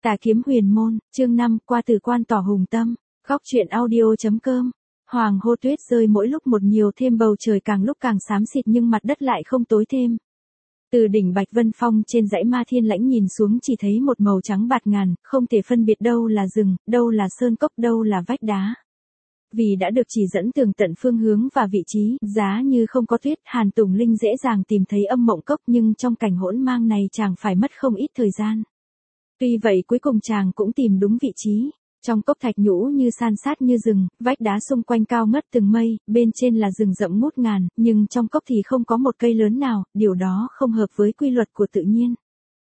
Tà kiếm huyền môn, chương 5, qua từ quan tỏ hùng tâm. Góc truyện audio.com. Hoàng hô tuyết rơi mỗi lúc một nhiều thêm, bầu trời càng lúc càng xám xịt nhưng mặt đất lại không tối thêm. Từ đỉnh Bạch Vân Phong trên dãy Ma Thiên Lãnh nhìn xuống chỉ thấy một màu trắng bạt ngàn, không thể phân biệt đâu là rừng, đâu là sơn cốc, đâu là vách đá. Vì đã được chỉ dẫn tường tận phương hướng và vị trí, giá như không có tuyết, Hàn Tùng Linh dễ dàng tìm thấy Âm Mộng Cốc, nhưng trong cảnh hỗn mang này chàng phải mất không ít thời gian. Tuy vậy cuối cùng chàng cũng tìm đúng vị trí. Trong cốc thạch nhũ như san sát như rừng, vách đá xung quanh cao ngất từng mây, bên trên là rừng rậm ngút ngàn, nhưng trong cốc thì không có một cây lớn nào, điều đó không hợp với quy luật của tự nhiên.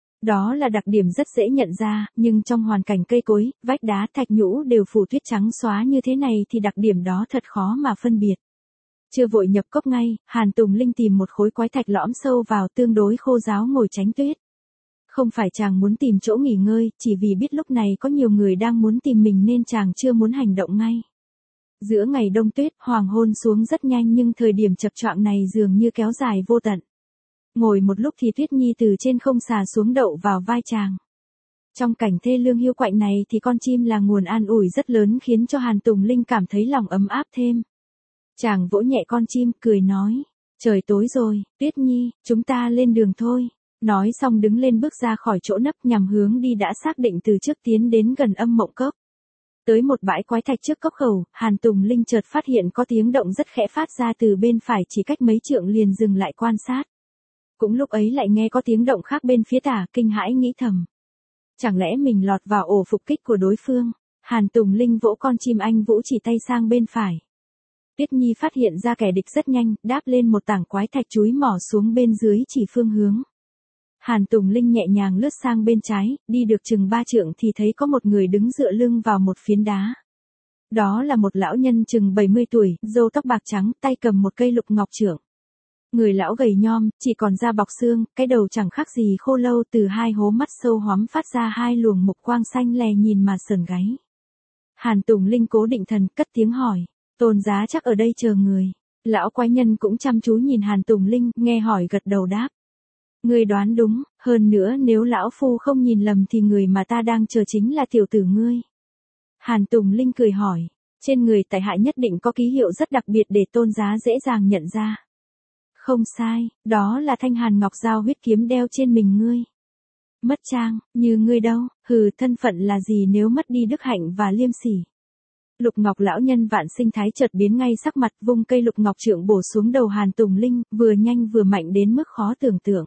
Đó là đặc điểm rất dễ nhận ra, nhưng trong hoàn cảnh cây cối, vách đá, thạch nhũ đều phủ tuyết trắng xóa như thế này thì đặc điểm đó thật khó mà phân biệt. Chưa vội nhập cốc ngay, Hàn Tùng Linh tìm một khối quái thạch lõm sâu vào tương đối khô ráo ngồi tránh tuyết. Không phải chàng muốn tìm chỗ nghỉ ngơi, chỉ vì biết lúc này có nhiều người đang muốn tìm mình nên chàng chưa muốn hành động ngay. Giữa ngày đông tuyết, hoàng hôn xuống rất nhanh nhưng thời điểm chập choạng này dường như kéo dài vô tận. Ngồi một lúc thì Tuyết Nhi từ trên không xà xuống đậu vào vai chàng. Trong cảnh thê lương hiu quạnh này thì con chim là nguồn an ủi rất lớn khiến cho Hàn Tùng Linh cảm thấy lòng ấm áp thêm. Chàng vỗ nhẹ con chim, cười nói, trời tối rồi, Tuyết Nhi, chúng ta lên đường thôi. Nói xong đứng lên bước ra khỏi chỗ nấp nhằm hướng đi đã xác định từ trước tiến đến gần Âm Mộng Cốc. Tới một bãi quái thạch trước cốc khẩu, Hàn Tùng Linh chợt phát hiện có tiếng động rất khẽ phát ra từ bên phải chỉ cách mấy trượng, liền dừng lại quan sát. Cũng lúc ấy lại nghe có tiếng động khác bên phía tả, kinh hãi nghĩ thầm. Chẳng lẽ mình lọt vào ổ phục kích của đối phương? Hàn Tùng Linh vỗ con chim anh vũ chỉ tay sang bên phải. Tuyết Nhi phát hiện ra kẻ địch rất nhanh, đáp lên một tảng quái thạch chúi mỏ xuống bên dưới chỉ phương hướng. Hàn Tùng Linh nhẹ nhàng lướt sang bên trái, đi được chừng 3 trượng thì thấy có một người đứng dựa lưng vào một phiến đá. Đó là một lão nhân chừng 70 tuổi, râu tóc bạc trắng, tay cầm một cây lục ngọc trượng. Người lão gầy nhom, chỉ còn da bọc xương, cái đầu chẳng khác gì khô lâu, từ hai hố mắt sâu hoắm phát ra hai luồng mục quang xanh lè nhìn mà sởn gáy. Hàn Tùng Linh cố định thần, cất tiếng hỏi, Tôn giá chắc ở đây chờ người. Lão quái nhân cũng chăm chú nhìn Hàn Tùng Linh, nghe hỏi gật đầu đáp. Ngươi đoán đúng, hơn nữa nếu lão phu không nhìn lầm thì người mà ta đang chờ chính là tiểu tử ngươi. Hàn Tùng Linh cười hỏi, trên người tại hạ nhất định có ký hiệu rất đặc biệt để tôn giá dễ dàng nhận ra. Không sai, đó là thanh hàn ngọc giao huyết kiếm đeo trên mình ngươi. Mất trang, như ngươi đâu, hừ, thân phận là gì nếu mất đi đức hạnh và liêm sỉ. Lục ngọc lão nhân Vạn Sinh Thái chợt biến ngay sắc mặt, vung cây lục ngọc trượng bổ xuống đầu Hàn Tùng Linh, vừa nhanh vừa mạnh đến mức khó tưởng tượng.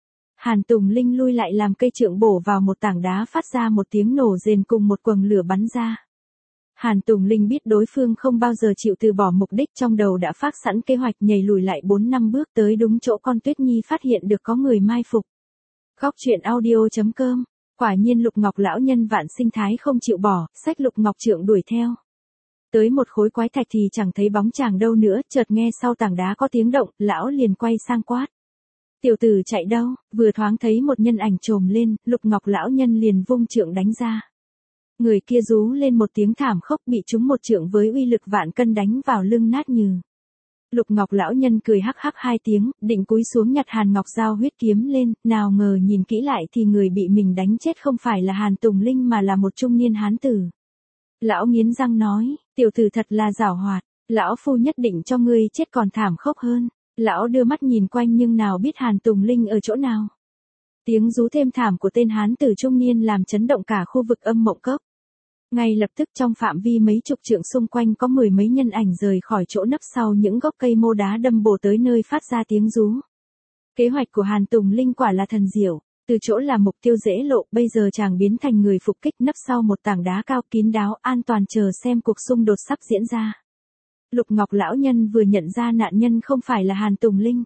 Hàn Tùng Linh lui lại làm cây trượng bổ vào một tảng đá phát ra một tiếng nổ rền cùng một quầng lửa bắn ra. Hàn Tùng Linh biết đối phương không bao giờ chịu từ bỏ mục đích, trong đầu đã phát sẵn kế hoạch nhảy lùi lại 4-5 bước tới đúng chỗ con Tuyết Nhi phát hiện được có người mai phục. Góc truyện audio.com. Quả nhiên Lục Ngọc lão nhân Vạn Sinh Thái không chịu bỏ, xách lục ngọc trượng đuổi theo. Tới một khối quái thạch thì chẳng thấy bóng chàng đâu nữa, chợt nghe sau tảng đá có tiếng động, lão liền quay sang quát. Tiểu tử chạy đâu? Vừa thoáng thấy một nhân ảnh trồm lên, Lục Ngọc lão nhân liền vung trượng đánh ra. Người kia rú lên một tiếng thảm khốc, bị trúng một trượng với uy lực vạn cân đánh vào lưng nát nhừ. Lục Ngọc lão nhân cười hắc hắc 2 tiếng, định cúi xuống nhặt hàn ngọc giao huyết kiếm lên, nào ngờ nhìn kỹ lại thì người bị mình đánh chết không phải là Hàn Tùng Linh mà là một trung niên hán tử. Lão nghiến răng nói, tiểu tử thật là giảo hoạt, lão phu nhất định cho ngươi chết còn thảm khốc hơn. Lão đưa mắt nhìn quanh nhưng nào biết Hàn Tùng Linh ở chỗ nào. Tiếng rú thêm thảm của tên hán tử trung niên làm chấn động cả khu vực Âm Mộng Cốc. Ngay lập tức trong phạm vi mấy chục trượng xung quanh có 10 mấy nhân ảnh rời khỏi chỗ nấp sau những gốc cây mô đá đâm bổ tới nơi phát ra tiếng rú. Kế hoạch của Hàn Tùng Linh quả là thần diệu, từ chỗ là mục tiêu dễ lộ, bây giờ chàng biến thành người phục kích nấp sau một tảng đá cao kín đáo, an toàn chờ xem cuộc xung đột sắp diễn ra. Lục Ngọc lão nhân vừa nhận ra nạn nhân không phải là Hàn Tùng Linh.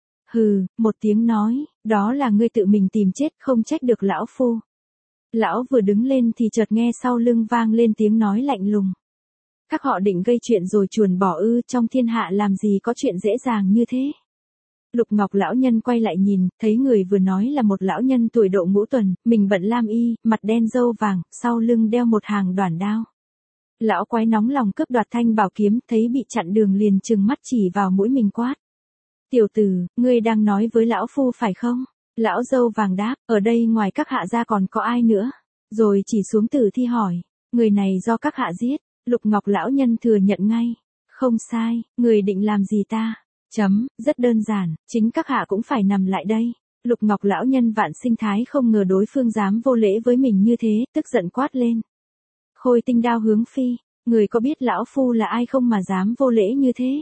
Hừ, một tiếng nói, đó là ngươi tự mình tìm chết, không trách được lão phu. Lão vừa đứng lên thì chợt nghe sau lưng vang lên tiếng nói lạnh lùng. Các họ định gây chuyện rồi chuồn bỏ ư? Trong thiên hạ làm gì có chuyện dễ dàng như thế. Lục Ngọc lão nhân quay lại nhìn, thấy người vừa nói là một lão nhân tuổi độ ngũ tuần, mình bận lam y, mặt đen râu vàng, sau lưng đeo một hàng đoản đao. Lão quái nóng lòng cướp đoạt thanh bảo kiếm, thấy bị chặn đường liền trừng mắt chỉ vào mũi mình quát. Tiểu tử, ngươi đang nói với lão phu phải không? Lão dâu vàng đáp, ở đây ngoài các hạ gia còn có ai nữa? Rồi chỉ xuống tử thi hỏi, người này do các hạ giết. Lục Ngọc lão nhân thừa nhận ngay, không sai, người định làm gì ta? Rất đơn giản, chính các hạ cũng phải nằm lại đây. Lục Ngọc lão nhân Vạn Sinh Thái không ngờ đối phương dám vô lễ với mình như thế, tức giận quát lên. Khôi Tinh Đao hướng phi, người có biết lão phu là ai không mà dám vô lễ như thế?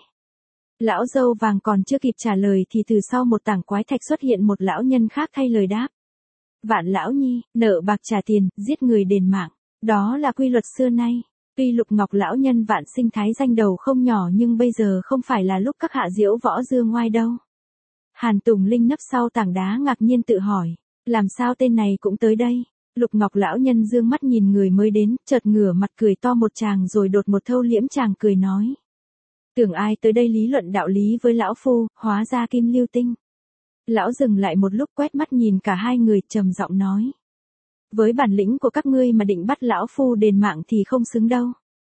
Lão dâu vàng còn chưa kịp trả lời thì từ sau một tảng quái thạch xuất hiện một lão nhân khác thay lời đáp. Vạn lão nhi, nợ bạc trả tiền, giết người đền mạng, đó là quy luật xưa nay. Tuy Lục Ngọc lão nhân Vạn Sinh Thái danh đầu không nhỏ nhưng bây giờ không phải là lúc các hạ diễu võ dương ngoai đâu. Hàn Tùng Linh nấp sau tảng đá ngạc nhiên tự hỏi, làm sao tên này cũng tới đây? Lục Ngọc lão nhân dương mắt nhìn người mới đến, chợt ngửa mặt cười to một tràng rồi đột một thâu liễm chàng cười nói. Tưởng ai tới đây lý luận đạo lý với lão phu, hóa ra Kim Lưu Tinh. Lão dừng lại một lúc quét mắt nhìn cả hai người trầm giọng nói. Với bản lĩnh của các ngươi mà định bắt lão phu đền mạng thì không xứng đâu.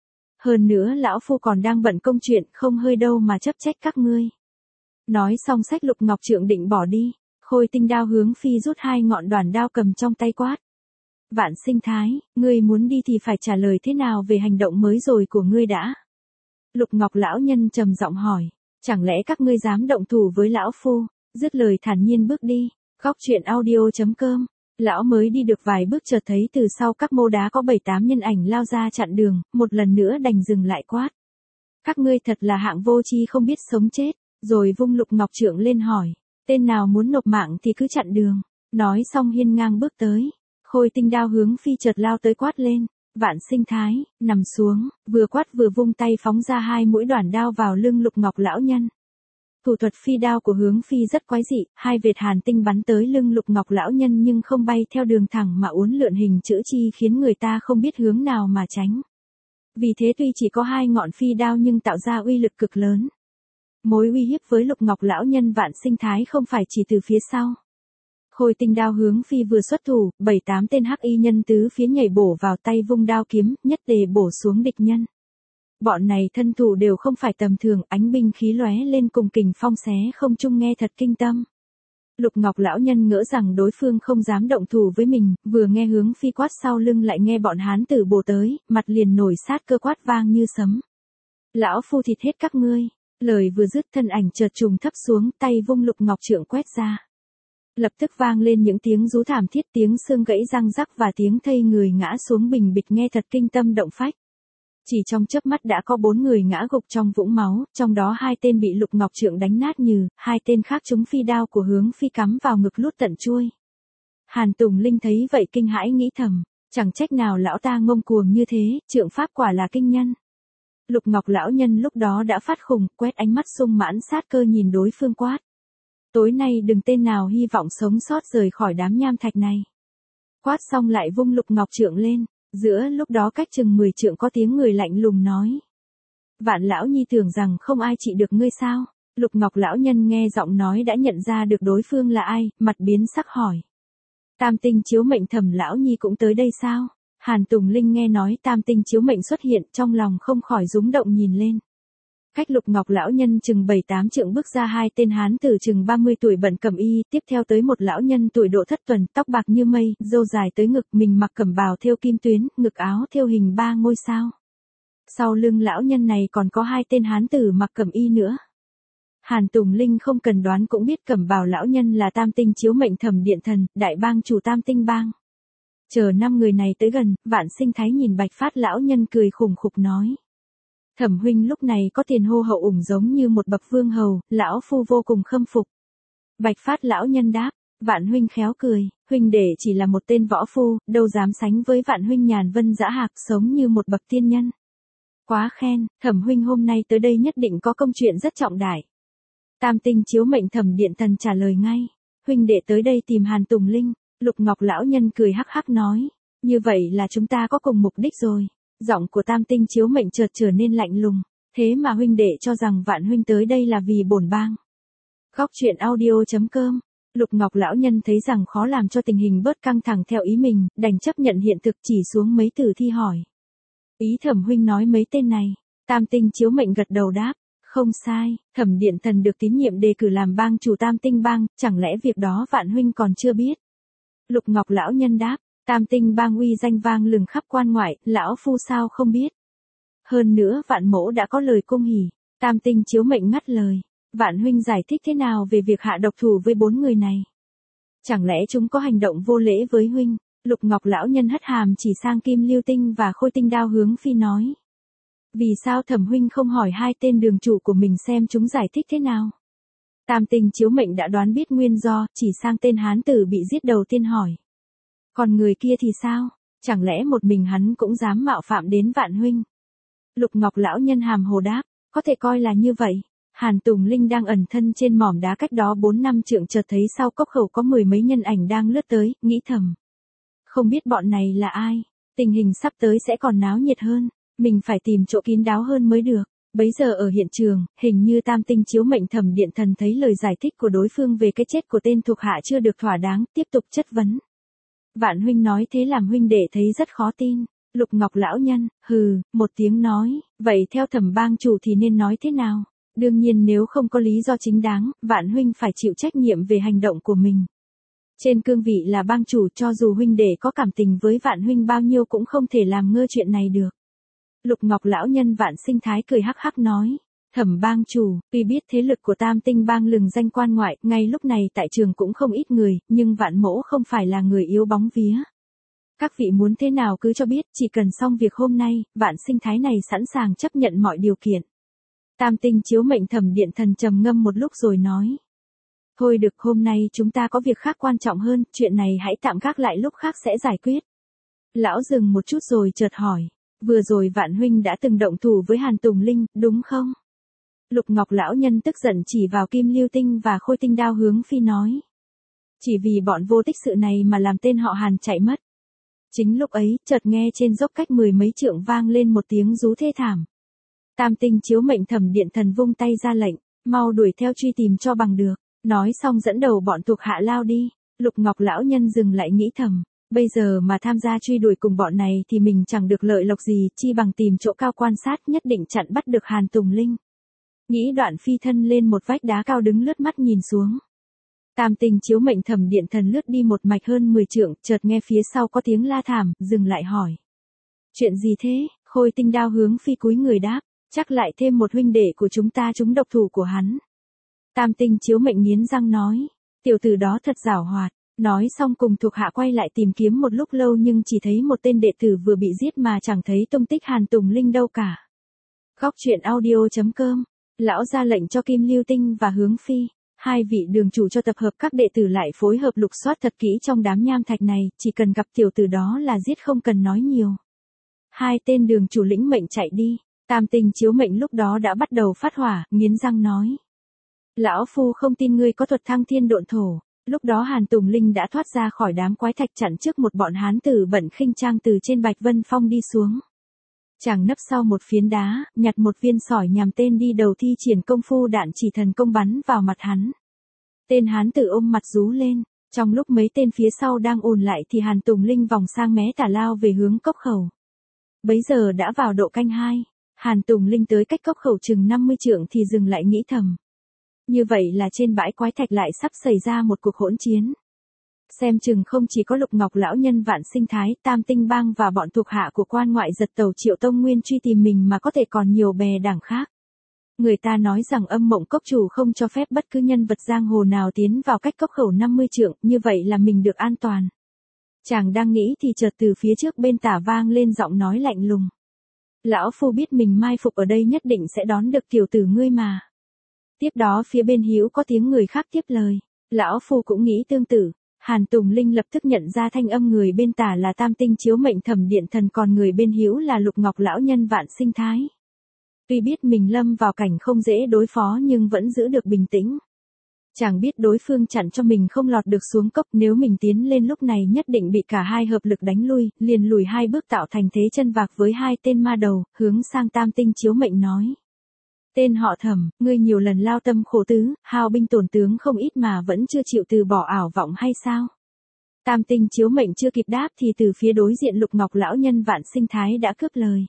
Hơn nữa lão phu còn đang bận công chuyện không hơi đâu mà chấp trách các ngươi. Nói xong xách Lục Ngọc trượng định bỏ đi, Khôi Tinh Đao hướng phi rút hai ngọn đoản đao cầm trong tay quát. Vạn Sinh Thái, ngươi muốn đi thì phải trả lời thế nào về hành động mới rồi của ngươi đã? Lục Ngọc lão nhân trầm giọng hỏi, chẳng lẽ các ngươi dám động thủ với lão phu? Dứt lời thản nhiên bước đi. Góc truyện audio.com. Lão mới đi được vài bước chợt thấy từ sau các mô đá có 7-8 nhân ảnh lao ra chặn đường, một lần nữa đành dừng lại quát. Các ngươi thật là hạng vô tri không biết sống chết, rồi vung Lục Ngọc trượng lên hỏi, tên nào muốn nộp mạng thì cứ chặn đường. Nói xong hiên ngang bước tới, Khôi Tinh Đao hướng phi chợt lao tới quát lên, Vạn Sinh Thái, nằm xuống, vừa quát vừa vung tay phóng ra hai mũi đoản đao vào lưng Lục Ngọc lão nhân. Thủ thuật phi đao của hướng phi rất quái dị, hai vệt hàn tinh bắn tới lưng Lục Ngọc lão nhân nhưng không bay theo đường thẳng mà uốn lượn hình chữ chi khiến người ta không biết hướng nào mà tránh. Vì thế tuy chỉ có hai ngọn phi đao nhưng tạo ra uy lực cực lớn. Mối uy hiếp với Lục Ngọc lão nhân Vạn Sinh Thái không phải chỉ từ phía sau. Khôi Tinh Đao hướng phi vừa xuất thủ, 7-8 tên hắc y nhân tứ phía nhảy bổ vào tay vung đao kiếm, nhất tề bổ xuống địch nhân. Bọn này thân thủ đều không phải tầm thường, ánh binh khí lóe lên cùng kình phong xé không trung nghe thật kinh tâm. Lục Ngọc lão nhân ngỡ rằng đối phương không dám động thủ với mình, vừa nghe hướng phi quát sau lưng lại nghe bọn hán tử bổ tới, mặt liền nổi sát cơ quát vang như sấm. Lão phu thịt hết các ngươi. Lời vừa dứt thân ảnh chợt trùng thấp xuống, tay vung Lục Ngọc trượng quét ra. Lập tức vang lên những tiếng rú thảm thiết, tiếng xương gãy răng rắc và tiếng thây người ngã xuống bình bịch nghe thật kinh tâm động phách. Chỉ trong chớp mắt đã có 4 người ngã gục trong vũng máu, trong đó 2 tên bị Lục Ngọc trượng đánh nát nhừ, 2 tên khác trúng phi đao của hướng phi cắm vào ngực lút tận chuôi. Hàn Tùng Linh thấy vậy kinh hãi nghĩ thầm, chẳng trách nào lão ta ngông cuồng như thế, trượng pháp quả là kinh nhân. Lục Ngọc lão nhân lúc đó đã phát khùng, quét ánh mắt sung mãn sát cơ nhìn đối phương quát. Tối nay đừng tên nào hy vọng sống sót rời khỏi đám nham thạch này. Quát xong lại vung Lục Ngọc trượng lên, giữa lúc đó cách chừng 10 trượng có tiếng người lạnh lùng nói. Vạn lão nhi tưởng rằng không ai trị được ngươi sao? Lục Ngọc lão nhân nghe giọng nói đã nhận ra được đối phương là ai, mặt biến sắc hỏi. Tam tinh chiếu mệnh Thẩm lão nhi cũng tới đây sao? Hàn Tùng Linh nghe nói tam tinh chiếu mệnh xuất hiện, trong lòng không khỏi rúng động nhìn lên. Cách Lục Ngọc lão nhân chừng 7-8 trượng bước ra 2 tên hán tử chừng 30 tuổi bận cẩm y, tiếp theo tới một lão nhân tuổi độ thất tuần, tóc bạc như mây, râu dài tới ngực, mình mặc cẩm bào thêu kim tuyến, ngực áo thêu hình 3 ngôi sao. Sau lưng lão nhân này còn có 2 tên hán tử mặc cẩm y nữa. Hàn Tùng Linh không cần đoán cũng biết cẩm bào lão nhân là tam tinh chiếu mệnh Thẩm Điện Thần, đại bang chủ tam tinh bang. Chờ 5 người này tới gần, Vạn Sinh Thái nhìn Bạch Phát lão nhân cười khủng khục nói. Thẩm huynh lúc này có tiền hô hậu ủng giống như một bậc vương hầu, lão phu vô cùng khâm phục. Bạch Phát lão nhân đáp, Vạn huynh khéo cười, huynh đệ chỉ là một tên võ phu, đâu dám sánh với Vạn huynh nhàn vân dã hạc sống như một bậc tiên nhân. Quá khen, Thẩm huynh hôm nay tới đây nhất định có công chuyện rất trọng đại. Tam tinh chiếu mệnh Thẩm Điện Thần trả lời ngay, huynh đệ tới đây tìm Hàn Tùng Linh. Lục Ngọc lão nhân cười hắc hắc nói, như vậy là chúng ta có cùng mục đích rồi. Giọng của tam tinh chiếu mệnh chợt trở nên lạnh lùng, thế mà huynh đệ cho rằng Vạn huynh tới đây là vì bổn bang. Góc truyện audio.com. Lục Ngọc lão nhân thấy rằng khó làm cho tình hình bớt căng thẳng theo ý mình, đành chấp nhận hiện thực chỉ xuống mấy tử thi hỏi. Ý Thẩm huynh nói mấy tên này, tam tinh chiếu mệnh gật đầu đáp, không sai, Thẩm Điện Thần được tín nhiệm đề cử làm bang chủ tam tinh bang, chẳng lẽ việc đó Vạn huynh còn chưa biết? Lục Ngọc lão nhân đáp, Tam tinh bang uy danh vang lừng khắp quan ngoại, lão phu sao không biết. Hơn nữa Vạn mỗ đã có lời cung hỉ. Tam tinh chiếu mệnh ngắt lời. Vạn huynh giải thích thế nào về việc hạ độc thủ với 4 người này? Chẳng lẽ chúng có hành động vô lễ với huynh? Lục Ngọc lão nhân hất hàm chỉ sang Kim Lưu Tinh và Khôi Tinh Đao Hướng Phi nói. Vì sao Thẩm huynh không hỏi hai tên đường chủ của mình xem chúng giải thích thế nào? Tam tinh chiếu mệnh đã đoán biết nguyên do, chỉ sang tên hán tử bị giết đầu tiên hỏi. Còn người kia thì sao? Chẳng lẽ một mình hắn cũng dám mạo phạm đến Vạn huynh? Lục Ngọc lão nhân hàm hồ đáp, có thể coi là như vậy. Hàn Tùng Linh đang ẩn thân trên mỏm đá cách đó 4-5 trượng, chợt thấy sau cốc khẩu có 10 mấy nhân ảnh đang lướt tới, nghĩ thầm. Không biết bọn này là ai, tình hình sắp tới sẽ còn náo nhiệt hơn, mình phải tìm chỗ kín đáo hơn mới được. Bấy giờ ở hiện trường, hình như Tam tinh chiếu mệnh Thẩm Điện Thần thấy lời giải thích của đối phương về cái chết của tên thuộc hạ chưa được thỏa đáng, tiếp tục chất vấn. Vạn huynh nói thế làm huynh đệ thấy rất khó tin. Lục Ngọc lão nhân, hừ, một tiếng nói, vậy theo Thẩm bang chủ thì nên nói thế nào? Đương nhiên nếu không có lý do chính đáng, Vạn huynh phải chịu trách nhiệm về hành động của mình. Trên cương vị là bang chủ, cho dù huynh đệ có cảm tình với Vạn huynh bao nhiêu cũng không thể làm ngơ chuyện này được. Lục Ngọc lão nhân Vạn Sinh Thái cười hắc hắc nói. Thẩm bang chủ, tuy biết thế lực của Tam tinh bang lừng danh quan ngoại, ngay lúc này tại trường cũng không ít người, nhưng Vạn mỗ không phải là người yếu bóng vía. Các vị muốn thế nào cứ cho biết, chỉ cần xong việc hôm nay, Vạn Sinh Thái này sẵn sàng chấp nhận mọi điều kiện. Tam tinh chiếu mệnh Thẩm Điện Thần trầm ngâm một lúc rồi nói. Thôi được, hôm nay chúng ta có việc khác quan trọng hơn, chuyện này hãy tạm gác lại lúc khác sẽ giải quyết. Lão dừng một chút rồi chợt hỏi. Vừa rồi Vạn huynh đã từng động thủ với Hàn Tùng Linh, đúng không? Lục Ngọc lão nhân tức giận chỉ vào Kim Lưu Tinh và Khôi Tinh Đao Hướng Phi nói. Chỉ vì bọn vô tích sự này mà làm tên họ Hàn chạy mất. Chính lúc ấy, chợt nghe trên dốc cách 10 mấy trượng vang lên một tiếng rú thê thảm. Tam tinh chiếu mệnh Thẩm Điện Thần vung tay ra lệnh, mau đuổi theo truy tìm cho bằng được. Nói xong dẫn đầu bọn thuộc hạ lao đi. Lục Ngọc lão nhân dừng lại nghĩ thầm. Bây giờ mà tham gia truy đuổi cùng bọn này thì mình chẳng được lợi lộc gì, chi bằng tìm chỗ cao quan sát, nhất định chặn bắt được Hàn Tùng Linh. Nghĩ đoạn phi thân lên một vách đá cao đứng lướt mắt nhìn xuống. Tam tinh chiếu mệnh Thẩm Điện Thần lướt đi một mạch hơn 10 trượng, chợt nghe phía sau có tiếng la thảm, dừng lại hỏi. Chuyện gì thế? Khôi Tinh Đao Hướng Phi cúi người đáp, chắc lại thêm một huynh đệ của chúng ta trúng độc thủ của hắn. Tam tinh chiếu mệnh nghiến răng nói, tiểu tử đó thật giảo hoạt. Nói xong cùng thuộc hạ quay lại tìm kiếm một lúc lâu nhưng chỉ thấy một tên đệ tử vừa bị giết mà chẳng thấy tung tích Hàn Tùng Linh đâu cả. Góc truyện audio.com, lão ra lệnh cho Kim Lưu Tinh và Hướng Phi, hai vị đường chủ cho tập hợp các đệ tử lại phối hợp lục soát thật kỹ trong đám nham thạch này, chỉ cần gặp tiểu tử đó là giết không cần nói nhiều. Hai tên đường chủ lĩnh mệnh chạy đi, Tam tinh chiếu mệnh lúc đó đã bắt đầu phát hỏa, nghiến răng nói. Lão phu không tin ngươi có thuật thăng thiên độn thổ. Lúc đó Hàn Tùng Linh đã thoát ra khỏi đám quái thạch chặn trước một bọn hán tử bận khinh trang từ trên Bạch Vân Phong đi xuống. Chàng nấp sau một phiến đá, nhặt một viên sỏi nhằm tên đi đầu thi triển công phu đạn chỉ thần công bắn vào mặt hắn. Tên hán tử ôm mặt rú lên, trong lúc mấy tên phía sau đang ồn lại thì Hàn Tùng Linh vòng sang mé tả lao về hướng cốc khẩu. Bấy giờ đã vào độ canh 2, Hàn Tùng Linh tới cách cốc khẩu chừng 50 trượng thì dừng lại nghĩ thầm. Như vậy là trên bãi quái thạch lại sắp xảy ra một cuộc hỗn chiến. Xem chừng không chỉ có Lục Ngọc lão nhân Vạn Sinh Thái, Tam tinh bang và bọn thuộc hạ của quan ngoại giật tàu Triệu Tông Nguyên truy tìm mình mà có thể còn nhiều bè đảng khác. Người ta nói rằng Âm Mộng Cốc chủ không cho phép bất cứ nhân vật giang hồ nào tiến vào cách cốc khẩu 50 trượng, như vậy là mình được an toàn. Chàng đang nghĩ thì chợt từ phía trước bên tả vang lên giọng nói lạnh lùng. Lão phu biết mình mai phục ở đây nhất định sẽ đón được tiểu tử ngươi mà. Tiếp đó phía bên hữu có tiếng người khác tiếp lời. Lão phu cũng nghĩ tương tự. Hàn Tùng Linh lập tức nhận ra thanh âm người bên tả là Tam tinh chiếu mệnh Thẩm Điện Thần, còn người bên hữu là Lục Ngọc lão nhân Vạn Sinh Thái. Tuy biết mình lâm vào cảnh không dễ đối phó nhưng vẫn giữ được bình tĩnh. Chàng biết đối phương chặn cho mình không lọt được xuống cốc, nếu mình tiến lên lúc này nhất định bị cả hai hợp lực đánh lui, liền lùi hai bước tạo thành thế chân vạc với hai tên ma đầu, hướng sang Tam tinh chiếu mệnh nói. Tên họ Thẩm, ngươi nhiều lần lao tâm khổ tứ, hao binh tổn tướng không ít mà vẫn chưa chịu từ bỏ ảo vọng hay sao? Tam tinh chiếu mệnh chưa kịp đáp thì từ phía đối diện Lục Ngọc lão nhân Vạn Sinh Thái đã cướp lời.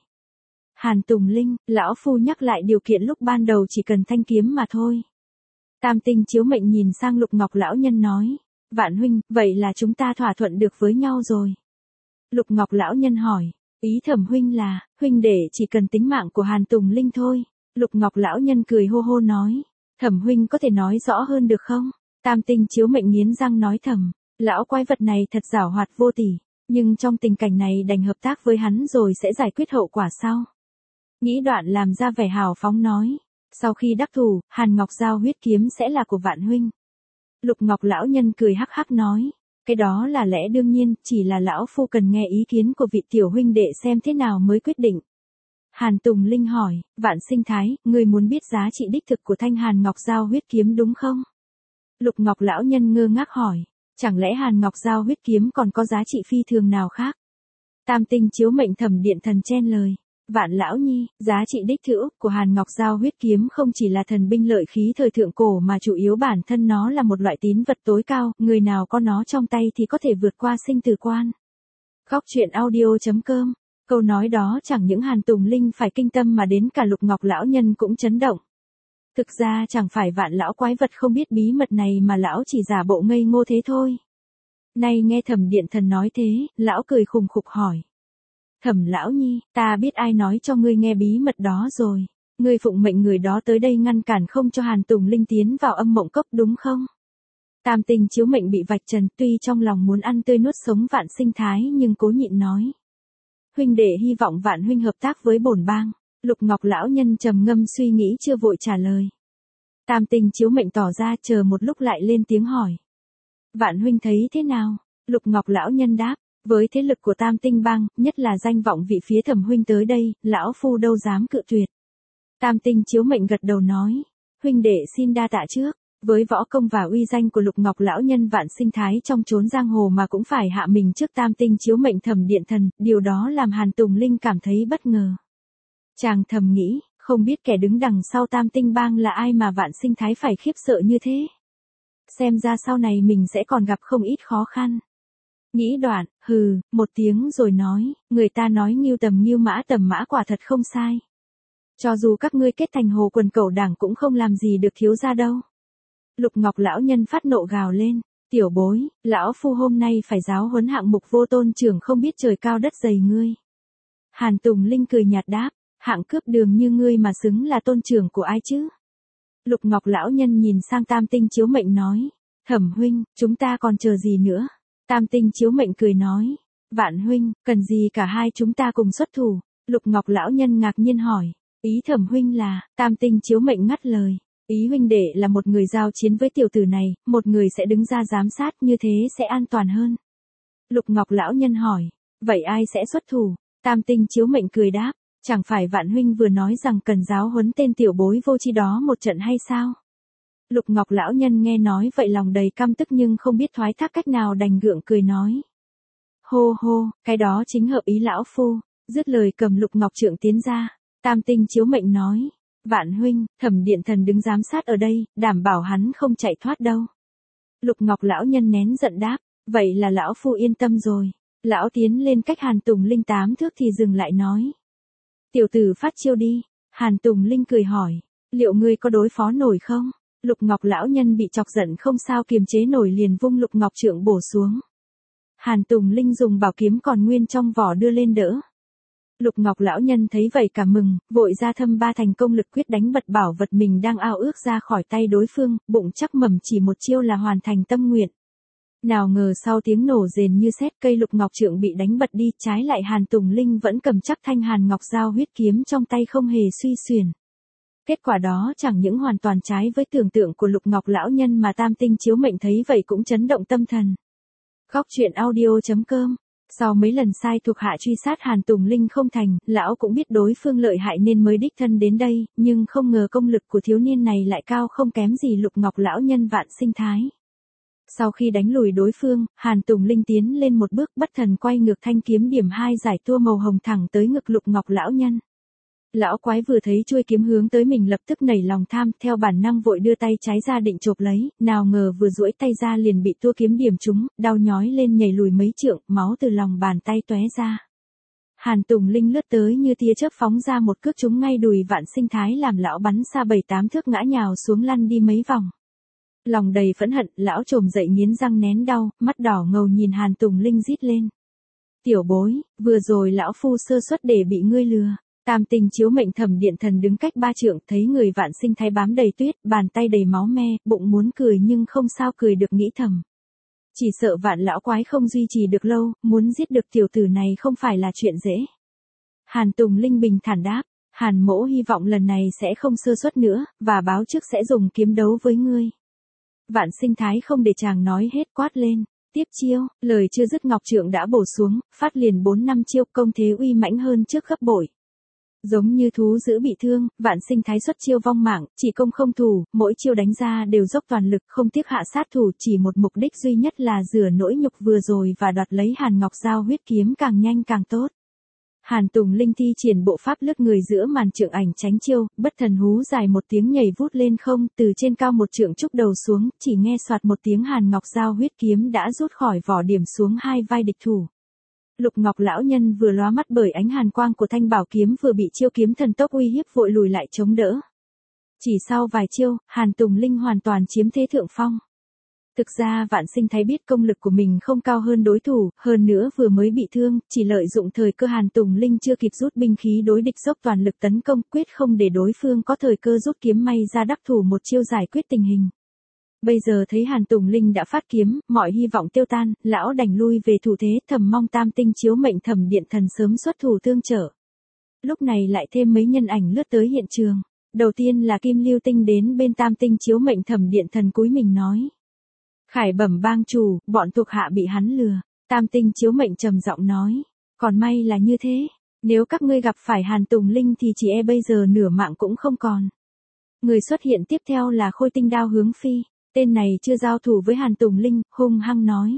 Hàn Tùng Linh, lão phu nhắc lại điều kiện lúc ban đầu chỉ cần thanh kiếm mà thôi. Tam tinh chiếu mệnh nhìn sang Lục Ngọc lão nhân nói. Vạn huynh, vậy là chúng ta thỏa thuận được với nhau rồi. Lục Ngọc lão nhân hỏi, ý Thẩm huynh là, huynh đệ chỉ cần tính mạng của Hàn Tùng Linh thôi. Lục Ngọc lão nhân cười hô hô nói, Thẩm huynh có thể nói rõ hơn được không? Tam Tinh Chiếu Mệnh nghiến răng nói thầm, lão quái vật này thật giảo hoạt vô tỷ, nhưng trong tình cảnh này đành hợp tác với hắn rồi sẽ giải quyết hậu quả sau. Nghĩ đoạn làm ra vẻ hào phóng nói, sau khi đắc thủ, Hàn Ngọc Giao huyết kiếm sẽ là của Vạn huynh. Lục Ngọc lão nhân cười hắc hắc nói, cái đó là lẽ đương nhiên, chỉ là lão phu cần nghe ý kiến của vị tiểu huynh đệ xem thế nào mới quyết định. Hàn Tùng Linh hỏi, Vạn Sinh Thái, ngươi muốn biết giá trị đích thực của thanh Hàn Ngọc Giao huyết kiếm đúng không? Lục Ngọc lão nhân ngơ ngác hỏi, chẳng lẽ Hàn Ngọc Giao huyết kiếm còn có giá trị phi thường nào khác? Tam Tinh Chiếu Mệnh Thẩm Điện Thần chen lời, Vạn lão nhi, giá trị đích thực của Hàn Ngọc Giao huyết kiếm không chỉ là thần binh lợi khí thời thượng cổ mà chủ yếu bản thân nó là một loại tín vật tối cao, người nào có nó trong tay thì có thể vượt qua sinh tử quan. Góc truyện audio.com. Câu nói đó chẳng những Hàn Tùng Linh phải kinh tâm mà đến cả Lục Ngọc lão nhân cũng chấn động. Thực ra chẳng phải Vạn lão quái vật không biết bí mật này mà lão chỉ giả bộ ngây ngô thế thôi. Nay nghe Thẩm Điện Thần nói thế, lão cười khùng khục hỏi. Thẩm lão nhi, ta biết ai nói cho ngươi nghe bí mật đó rồi. Ngươi phụng mệnh người đó tới đây ngăn cản không cho Hàn Tùng Linh tiến vào âm mộng cốc đúng không? Tam Tinh Chiếu Mệnh bị vạch trần, tuy trong lòng muốn ăn tươi nuốt sống Vạn Sinh Thái nhưng cố nhịn nói. Huynh đệ hy vọng Vạn huynh hợp tác với bổn bang. Lục Ngọc lão nhân trầm ngâm suy nghĩ chưa vội trả lời. Tam Tinh Chiếu Mệnh tỏ ra chờ một lúc lại lên tiếng hỏi. Vạn huynh thấy thế nào? Lục Ngọc lão nhân đáp, với thế lực của Tam Tinh bang, nhất là danh vọng vị phía Thẩm huynh tới đây, lão phu đâu dám cự tuyệt. Tam Tinh Chiếu Mệnh gật đầu nói, huynh đệ xin đa tạ trước. Với võ công và uy danh của Lục Ngọc lão nhân Vạn Sinh Thái trong chốn giang hồ mà cũng phải hạ mình trước Tam Tinh Chiếu Mệnh Thẩm Điện Thần, điều đó làm Hàn Tùng Linh cảm thấy bất ngờ. Chàng thầm nghĩ, không biết kẻ đứng đằng sau Tam Tinh bang là ai mà Vạn Sinh Thái phải khiếp sợ như thế. Xem ra sau này mình sẽ còn gặp không ít khó khăn. Nghĩ đoạn, hừ, một tiếng rồi nói, người ta nói nghiêu tầm mã quả thật không sai. Cho dù các ngươi kết thành hồ quần cẩu đảng cũng không làm gì được thiếu gia đâu. Lục Ngọc lão nhân phát nộ gào lên, tiểu bối, lão phu hôm nay phải giáo huấn hạng mục vô tôn trưởng không biết trời cao đất dày ngươi. Hàn Tùng Linh cười nhạt đáp, hạng cướp đường như ngươi mà xứng là tôn trưởng của ai chứ? Lục Ngọc lão nhân nhìn sang Tam Tinh Chiếu Mệnh nói, Thẩm huynh, chúng ta còn chờ gì nữa? Tam Tinh Chiếu Mệnh cười nói, Vạn huynh, cần gì cả hai chúng ta cùng xuất thủ? Lục Ngọc lão nhân ngạc nhiên hỏi, ý Thẩm huynh là? Tam Tinh Chiếu Mệnh ngắt lời, ý huynh đệ là một người giao chiến với tiểu tử này, một người sẽ đứng ra giám sát, như thế sẽ an toàn hơn. Lục Ngọc lão nhân hỏi, vậy ai sẽ xuất thủ? Tam Tinh Chiếu Mệnh cười đáp, chẳng phải Vạn huynh vừa nói rằng cần giáo huấn tên tiểu bối vô tri đó một trận hay sao? Lục Ngọc lão nhân nghe nói vậy lòng đầy căm tức nhưng không biết thoái thác cách nào đành gượng cười nói. Hô hô, cái đó chính hợp ý lão phu. Dứt lời cầm Lục Ngọc trượng tiến ra. Tam Tinh Chiếu Mệnh nói, Vạn huynh, Thẩm Điện Thần đứng giám sát ở đây, đảm bảo hắn không chạy thoát đâu. Lục Ngọc lão nhân nén giận đáp, vậy là lão phu yên tâm rồi. Lão tiến lên cách Hàn Tùng Linh 8 thước thì dừng lại nói. Tiểu tử phát chiêu đi. Hàn Tùng Linh cười hỏi, liệu ngươi có đối phó nổi không? Lục Ngọc lão nhân bị chọc giận không sao kiềm chế nổi liền vung Lục Ngọc trượng bổ xuống. Hàn Tùng Linh dùng bảo kiếm còn nguyên trong vỏ đưa lên đỡ. Lục Ngọc lão nhân thấy vậy cả mừng, vội ra thâm ba thành công lực quyết đánh bật bảo vật mình đang ao ước ra khỏi tay đối phương, bụng chắc mầm chỉ một chiêu là hoàn thành tâm nguyện. Nào ngờ sau tiếng nổ rền như sét, cây Lục Ngọc trượng bị đánh bật đi, trái lại Hàn Tùng Linh vẫn cầm chắc thanh Hàn Ngọc Giao huyết kiếm trong tay không hề suy xuyển. Kết quả đó chẳng những hoàn toàn trái với tưởng tượng của Lục Ngọc lão nhân mà Tam Tinh Chiếu Mệnh thấy vậy cũng chấn động tâm thần. Góc truyện audio.com. Sau mấy lần sai thuộc hạ truy sát Hàn Tùng Linh không thành, lão cũng biết đối phương lợi hại nên mới đích thân đến đây, nhưng không ngờ công lực của thiếu niên này lại cao không kém gì Lục Ngọc lão nhân Vạn Sinh Thái. Sau khi đánh lùi đối phương, Hàn Tùng Linh tiến lên một bước bất thần quay ngược thanh kiếm điểm 2 giải tua màu hồng thẳng tới ngực Lục Ngọc lão nhân. Lão quái vừa thấy chuôi kiếm hướng tới mình lập tức nảy lòng tham, theo bản năng vội đưa tay trái ra định chộp lấy, nào ngờ vừa duỗi tay ra liền bị tua kiếm điểm trúng, đau nhói lên nhảy lùi mấy trượng, máu từ lòng bàn tay tóe ra. Hàn Tùng Linh lướt tới như tia chớp phóng ra một cước trúng ngay đùi Vạn Sinh Thái làm lão bắn xa 7-8 thước ngã nhào xuống lăn đi mấy vòng. Lòng đầy phẫn hận, lão trồm dậy nghiến răng nén đau, mắt đỏ ngầu nhìn Hàn Tùng Linh rít lên. Tiểu bối, vừa rồi lão phu sơ suất để bị ngươi lừa. Tam tinh chiếu mệnh Thẩm Điện Thần đứng cách 3 trượng, thấy người Vạn Sinh Thái bám đầy tuyết, bàn tay đầy máu me, bụng muốn cười nhưng không sao cười được, nghĩ thầm. Chỉ sợ Vạn lão quái không duy trì được lâu, muốn giết được tiểu tử này không phải là chuyện dễ. Hàn Tùng Linh bình thản đáp, Hàn mỗ hy vọng lần này sẽ không sơ suất nữa, và báo trước sẽ dùng kiếm đấu với ngươi. Vạn Sinh Thái không để chàng nói hết, quát lên. Tiếp chiêu, lời chưa dứt ngọc trượng đã bổ xuống, phát liền 4-5 chiêu, công thế uy mãnh hơn trước gấp bội. Giống như thú dữ bị thương, Vạn Sinh Thái xuất chiêu vong mạng, chỉ công không thủ, mỗi chiêu đánh ra đều dốc toàn lực, không tiếc hạ sát thủ, chỉ một mục đích duy nhất là rửa nỗi nhục vừa rồi và đoạt lấy Hàn Ngọc Giao huyết kiếm càng nhanh càng tốt. Hàn Tùng Linh thi triển bộ pháp lướt người giữa màn trượng ảnh tránh chiêu, bất thần hú dài một tiếng nhảy vút lên không, từ trên cao một trượng trúc đầu xuống, chỉ nghe soạt một tiếng Hàn Ngọc Giao huyết kiếm đã rút khỏi vỏ, điểm xuống hai vai địch thủ. Lục Ngọc lão nhân vừa lóa mắt bởi ánh hàn quang của thanh bảo kiếm, vừa bị chiêu kiếm thần tốc uy hiếp, vội lùi lại chống đỡ. Chỉ sau vài chiêu, Hàn Tùng Linh hoàn toàn chiếm thế thượng phong. Thực ra Vạn Sinh Thái biết công lực của mình không cao hơn đối thủ, hơn nữa vừa mới bị thương, chỉ lợi dụng thời cơ Hàn Tùng Linh chưa kịp rút binh khí đối địch dốc toàn lực tấn công, quyết không để đối phương có thời cơ rút kiếm may ra đắc thủ một chiêu giải quyết tình hình. Bây giờ thấy Hàn Tùng Linh đã phát kiếm, mọi hy vọng tiêu tan, lão đành lui về thủ thế, thầm mong Tam tinh chiếu mệnh Thẩm Điện Thần sớm xuất thủ tương trợ. Lúc này lại thêm mấy nhân ảnh lướt tới hiện trường. Đầu tiên là Kim Lưu Tinh đến bên Tam tinh chiếu mệnh Thẩm Điện Thần cúi mình nói. Khải bẩm bang chủ, bọn thuộc hạ bị hắn lừa. Tam tinh chiếu mệnh trầm giọng nói. Còn may là như thế. Nếu các ngươi gặp phải Hàn Tùng Linh thì chỉ e bây giờ nửa mạng cũng không còn. Người xuất hiện tiếp theo là Khôi Tinh Đao Hướng Phi. Tên này chưa giao thủ với Hàn Tùng Linh, hung hăng nói.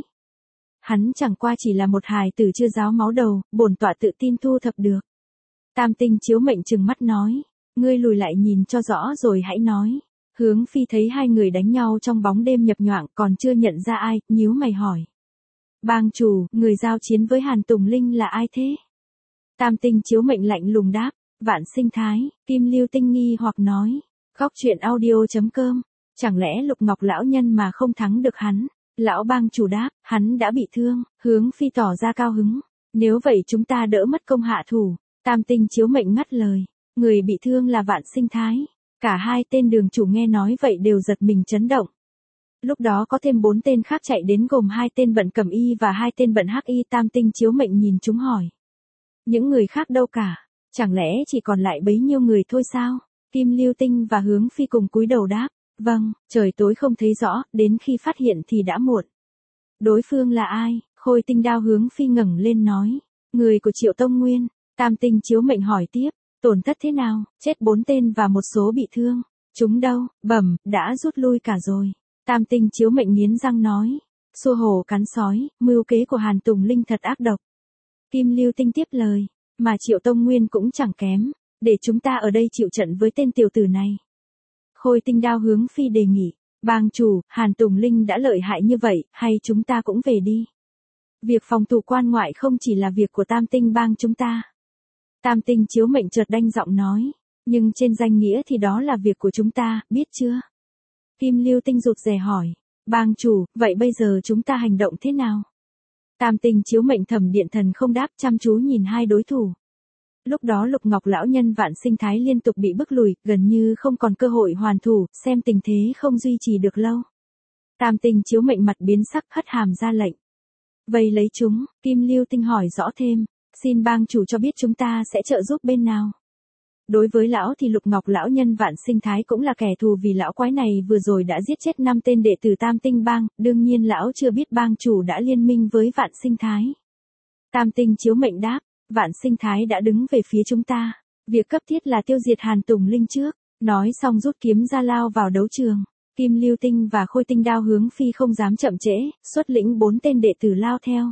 Hắn chẳng qua chỉ là một hài tử chưa ráo máu đầu, bổn tọa tự tin thu thập được. Tam tinh chiếu mệnh trừng mắt nói. Ngươi lùi lại nhìn cho rõ rồi hãy nói. Hướng Phi thấy hai người đánh nhau trong bóng đêm nhập nhoạng, còn chưa nhận ra ai, nhíu mày hỏi. Bang chủ, người giao chiến với Hàn Tùng Linh là ai thế? Tam tinh chiếu mệnh lạnh lùng đáp. Vạn Sinh Thái. Kim Lưu Tinh nghi hoặc nói. Góc truyện audio.com. Chẳng lẽ Lục Ngọc lão nhân mà không thắng được hắn? Lão bang chủ đáp, hắn đã bị thương. Hướng Phi tỏ ra cao hứng. Nếu vậy chúng ta đỡ mất công hạ thủ. Tam tinh chiếu mệnh ngắt lời. Người bị thương là Vạn Sinh Thái. Cả hai tên đường chủ nghe nói vậy đều giật mình chấn động. Lúc đó có thêm 4 tên khác chạy đến, gồm 2 tên bận cẩm y và 2 tên bận hắc y. Tam tinh chiếu mệnh nhìn chúng hỏi. Những người khác đâu cả? Chẳng lẽ chỉ còn lại bấy nhiêu người thôi sao? Kim Lưu Tinh và Hướng Phi cùng cúi đầu đáp. Vâng, trời tối không thấy rõ, đến khi phát hiện thì đã muộn. Đối phương là ai? Khôi Tinh Đao Hướng Phi ngẩng lên nói. Người của Triệu Tông Nguyên. Tam tinh chiếu mệnh hỏi tiếp. Tổn thất thế nào? Chết 4 tên và một số bị thương. Chúng đâu? Bẩm, đã rút lui cả rồi. Tam tinh chiếu mệnh nghiến răng nói. Xua hổ cắn sói, mưu kế của Hàn Tùng Linh thật ác độc. Kim Lưu Tinh tiếp lời. Mà Triệu Tông Nguyên cũng chẳng kém. Để chúng ta ở đây chịu trận với tên tiểu tử này. Khôi Tinh Đao Hướng Phi đề nghị. Bang chủ, Hàn Tùng Linh đã lợi hại như vậy, hay chúng ta cũng về đi. Việc phòng thủ quan ngoại không chỉ là việc của Tam tinh bang chúng ta. Tam tinh chiếu mệnh chợt đanh giọng nói. Nhưng trên danh nghĩa thì đó là việc của chúng ta, biết chưa? Kim Lưu Tinh rụt rè hỏi. Bang chủ, vậy bây giờ chúng ta hành động thế nào? Tam tinh chiếu mệnh Thẩm Điện Thần không đáp, chăm chú nhìn hai đối thủ. Lúc đó Lục Ngọc lão nhân Vạn Sinh Thái liên tục bị bức lùi, gần như không còn cơ hội hoàn thủ, xem tình thế không duy trì được lâu. Tam tinh chiếu mệnh mặt biến sắc, hất hàm ra lệnh. Vây lấy chúng. Kim Lưu Tinh hỏi rõ thêm. Xin bang chủ cho biết chúng ta sẽ trợ giúp bên nào. Đối với lão thì Lục Ngọc lão nhân Vạn Sinh Thái cũng là kẻ thù, vì lão quái này vừa rồi đã giết chết 5 tên đệ tử Tam tinh bang, đương nhiên lão chưa biết bang chủ đã liên minh với Vạn Sinh Thái. Tam tinh chiếu mệnh đáp. Vạn Sinh Thái đã đứng về phía chúng ta. Việc cấp thiết là tiêu diệt Hàn Tùng Linh trước. Nói xong rút kiếm ra lao vào đấu trường. Kim Lưu Tinh và Khôi Tinh Đao Hướng Phi không dám chậm trễ, xuất lĩnh 4 tên đệ tử lao theo.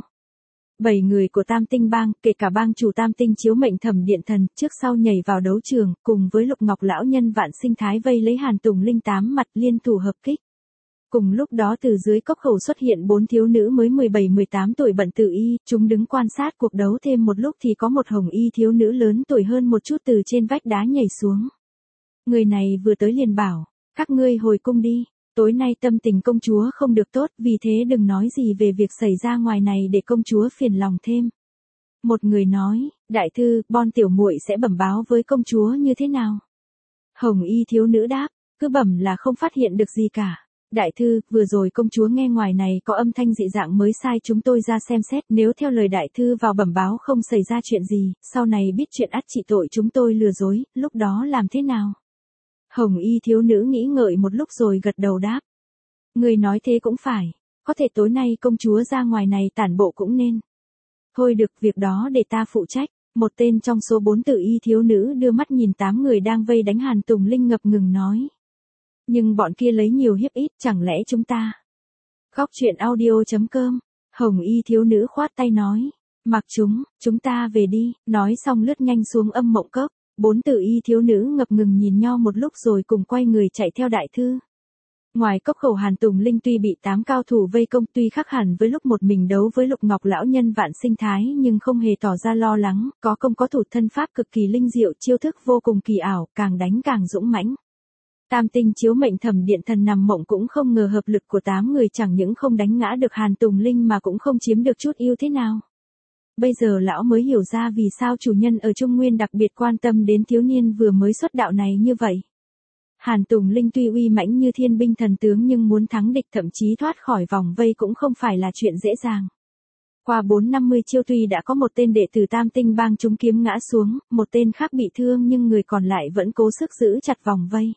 7 người của Tam tinh bang, kể cả bang chủ Tam tinh chiếu mệnh Thẩm Điện Thần, trước sau nhảy vào đấu trường, cùng với Lục Ngọc lão nhân Vạn Sinh Thái vây lấy Hàn Tùng Linh 8 mặt, liên thủ hợp kích. Cùng lúc đó từ dưới cốc khẩu xuất hiện 4 thiếu nữ mới 17-18 tuổi bận tử y, chúng đứng quan sát cuộc đấu thêm một lúc thì có một hồng y thiếu nữ lớn tuổi hơn một chút từ trên vách đá nhảy xuống. Người này vừa tới liền bảo, các ngươi hồi cung đi, tối nay tâm tình công chúa không được tốt, vì thế đừng nói gì về việc xảy ra ngoài này để công chúa phiền lòng thêm. Một người nói, đại thư, Bon tiểu muội sẽ bẩm báo với công chúa như thế nào? Hồng y thiếu nữ đáp, cứ bẩm là không phát hiện được gì cả. Đại thư, vừa rồi công chúa nghe ngoài này có âm thanh dị dạng mới sai chúng tôi ra xem xét, nếu theo lời đại thư vào bẩm báo không xảy ra chuyện gì, sau này biết chuyện ắt trị tội chúng tôi lừa dối, lúc đó làm thế nào? Hồng y thiếu nữ nghĩ ngợi một lúc rồi gật đầu đáp. Người nói thế cũng phải, có thể tối nay công chúa ra ngoài này tản bộ cũng nên. Thôi được, việc đó để ta phụ trách. Một tên trong số 4 tử y thiếu nữ đưa mắt nhìn 8 người đang vây đánh Hàn Tùng Linh ngập ngừng nói. Nhưng bọn kia lấy nhiều hiếp ít, chẳng lẽ chúng ta? Góc truyện audio.com, Hồng y thiếu nữ khoát tay nói. Mặc chúng ta về đi, nói xong lướt nhanh xuống Âm Mộng Cốc. 4 tử y thiếu nữ ngập ngừng nhìn nhau một lúc rồi cùng quay người chạy theo đại thư. Ngoài cốc khẩu Hàn Tùng Linh tuy bị 8 cao thủ vây công tuy khác hẳn với lúc một mình đấu với Lục Ngọc lão nhân Vạn Sinh Thái nhưng không hề tỏ ra lo lắng, có công có thủ thân pháp cực kỳ linh diệu, chiêu thức vô cùng kỳ ảo, càng đánh càng dũng mãnh. Tam tinh chiếu mệnh Thẩm Điện Thần nằm mộng cũng không ngờ hợp lực của 8 người chẳng những không đánh ngã được Hàn Tùng Linh mà cũng không chiếm được chút ưu thế nào. Bây giờ lão mới hiểu ra vì sao chủ nhân ở Trung Nguyên đặc biệt quan tâm đến thiếu niên vừa mới xuất đạo này như vậy. Hàn Tùng Linh tuy uy mãnh như thiên binh thần tướng nhưng muốn thắng địch thậm chí thoát khỏi vòng vây cũng không phải là chuyện dễ dàng. Qua 450 chiêu tuy đã có một tên đệ tử Tam Tinh Bang trúng kiếm ngã xuống, một tên khác bị thương nhưng người còn lại vẫn cố sức giữ chặt vòng vây.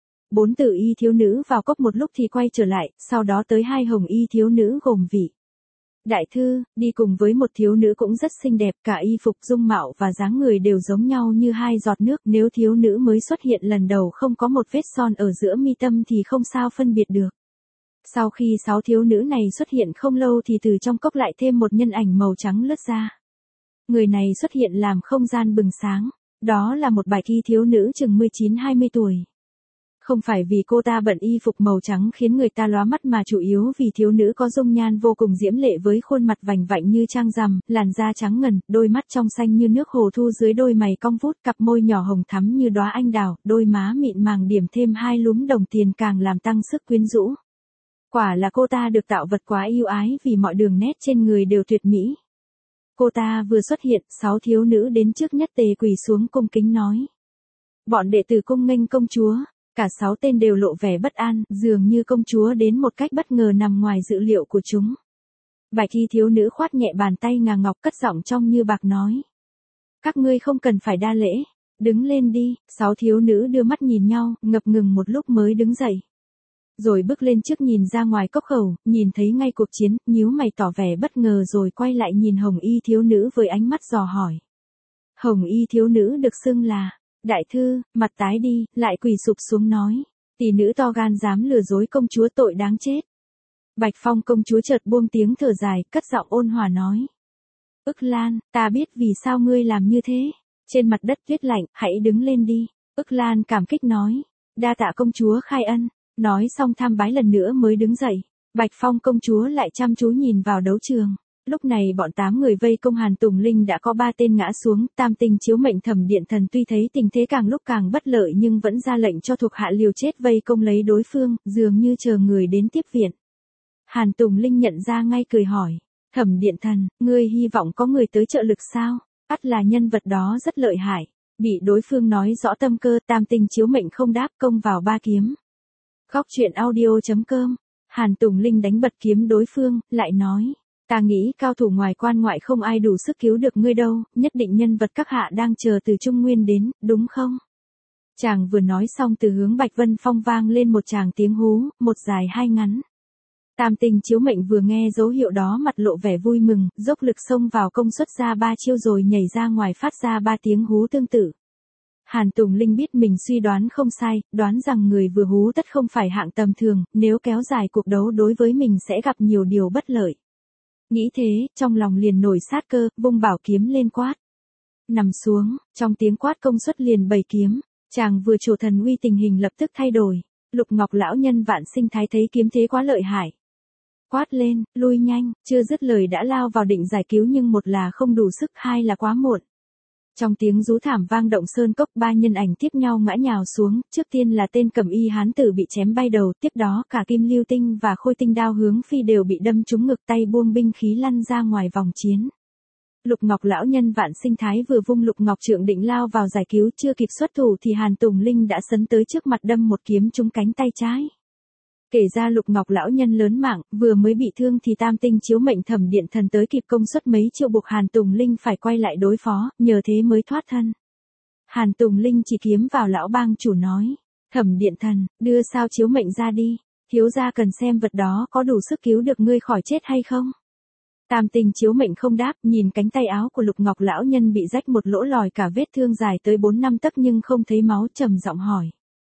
4 tử y thiếu nữ vào cốc một lúc thì quay trở lại, sau đó tới 2 hồng y thiếu nữ gồm vị. Đại thư, đi cùng với một thiếu nữ cũng rất xinh đẹp, cả y phục dung mạo và dáng người đều giống nhau như 2 giọt nước, nếu thiếu nữ mới xuất hiện lần đầu không có một vết son ở giữa mi tâm thì không sao phân biệt được. Sau khi 6 thiếu nữ này xuất hiện không lâu thì từ trong cốc lại thêm một nhân ảnh màu trắng lướt ra. Người này xuất hiện làm không gian bừng sáng, đó là một bạch y thiếu nữ chừng 19-20 tuổi. Không phải vì cô ta bận y phục màu trắng khiến người ta lóa mắt mà chủ yếu vì thiếu nữ có dung nhan vô cùng diễm lệ với khuôn mặt vành vạnh như trăng rằm, làn da trắng ngần, đôi mắt trong xanh như nước hồ thu dưới đôi mày cong vút, cặp môi nhỏ hồng thắm như đóa anh đào, đôi má mịn màng điểm thêm 2 lúm đồng tiền càng làm tăng sức quyến rũ. Quả là cô ta được tạo vật quá ưu ái vì mọi đường nét trên người đều tuyệt mỹ. Cô ta vừa xuất hiện, 6 thiếu nữ đến trước nhất tề quỳ xuống cung kính nói. Bọn đệ tử cung nghênh công chúa. Cả 6 tên đều lộ vẻ bất an, dường như công chúa đến một cách bất ngờ nằm ngoài dự liệu của chúng. Bạch y thiếu nữ khoát nhẹ bàn tay ngà ngọc cất giọng trong như bạc nói. Các ngươi không cần phải đa lễ, đứng lên đi. 6 thiếu nữ đưa mắt nhìn nhau, ngập ngừng một lúc mới đứng dậy. Rồi bước lên trước nhìn ra ngoài cốc khẩu, nhìn thấy ngay cuộc chiến, nhíu mày tỏ vẻ bất ngờ rồi quay lại nhìn hồng y thiếu nữ với ánh mắt dò hỏi. Hồng y thiếu nữ được xưng là Đại thư, mặt tái đi, lại quỳ sụp xuống nói. Tỷ nữ to gan dám lừa dối công chúa tội đáng chết. Bạch Phong công chúa chợt buông tiếng thở dài, cất giọng ôn hòa nói. Ức Lan, ta biết vì sao ngươi làm như thế. Trên mặt đất tuyết lạnh, hãy đứng lên đi. Ức Lan cảm kích nói. Đa tạ công chúa khai ân. Nói xong tham bái lần nữa mới đứng dậy. Bạch Phong công chúa lại chăm chú nhìn vào đấu trường. Lúc này bọn 8 người vây công Hàn Tùng Linh đã có 3 tên ngã xuống, Tam Tinh chiếu mệnh Thẩm Điện Thần tuy thấy tình thế càng lúc càng bất lợi nhưng vẫn ra lệnh cho thuộc hạ liều chết vây công lấy đối phương, dường như chờ người đến tiếp viện. Hàn Tùng Linh nhận ra ngay cười hỏi, Thẩm Điện Thần, ngươi hy vọng có người tới trợ lực sao? Ắt là nhân vật đó rất lợi hại. Bị đối phương nói rõ tâm cơ, Tam Tinh chiếu mệnh không đáp, công vào 3 kiếm. Góc truyện audio.com, Hàn Tùng Linh đánh bật kiếm đối phương, lại nói. Ta nghĩ cao thủ ngoài quan ngoại không ai đủ sức cứu được ngươi đâu, nhất định nhân vật các hạ đang chờ từ Trung Nguyên đến, đúng không? Chàng vừa nói xong từ hướng Bạch Vân Phong vang lên một tràng tiếng hú, một dài 2 ngắn. Tam Tinh chiếu mệnh vừa nghe dấu hiệu đó mặt lộ vẻ vui mừng, dốc lực xông vào công xuất ra 3 chiêu rồi nhảy ra ngoài phát ra 3 tiếng hú tương tự. Hàn Tùng Linh biết mình suy đoán không sai, đoán rằng người vừa hú tất không phải hạng tầm thường, nếu kéo dài cuộc đấu đối với mình sẽ gặp nhiều điều bất lợi. Nghĩ thế, trong lòng liền nổi sát cơ, vung bảo kiếm lên quát. Nằm xuống, trong tiếng quát công suất liền 7 kiếm, chàng vừa trổ thần uy tình hình lập tức thay đổi. Lục Ngọc lão nhân Vạn Sinh Thái thấy kiếm thế quá lợi hại. Quát lên, lui nhanh, chưa dứt lời đã lao vào định giải cứu nhưng một là không đủ sức, hai là quá muộn. Trong tiếng rú thảm vang động sơn cốc, 3 nhân ảnh tiếp nhau ngã nhào xuống, trước tiên là tên cẩm y hán tử bị chém bay đầu, tiếp đó cả kim lưu tinh và khôi tinh đao hướng phi đều bị đâm trúng ngực, tay buông binh khí lăn ra ngoài vòng chiến. Lục Ngọc lão nhân Vạn Sinh Thái vừa vung Lục Ngọc trượng định lao vào giải cứu, chưa kịp xuất thủ thì Hàn Tùng Linh đã sấn tới trước mặt đâm một kiếm trúng cánh tay trái. Kể ra Lục Ngọc lão nhân lớn mạng, vừa mới bị thương thì Tam Tinh Chiếu Mệnh Thẩm Điện Thần tới kịp công suất mấy chiêu buộc Hàn Tùng Linh phải quay lại đối phó, nhờ thế mới thoát thân. Hàn Tùng Linh chỉ kiếm vào lão bang chủ nói, Thẩm Điện Thần, đưa sao chiếu mệnh ra đi, thiếu gia cần xem vật đó có đủ sức cứu được ngươi khỏi chết hay không. Tam Tinh Chiếu Mệnh không đáp, nhìn cánh tay áo của Lục Ngọc lão nhân bị rách một lỗ lòi cả vết thương dài tới 4-5 tấc nhưng không thấy máu, trầm giọng hỏi.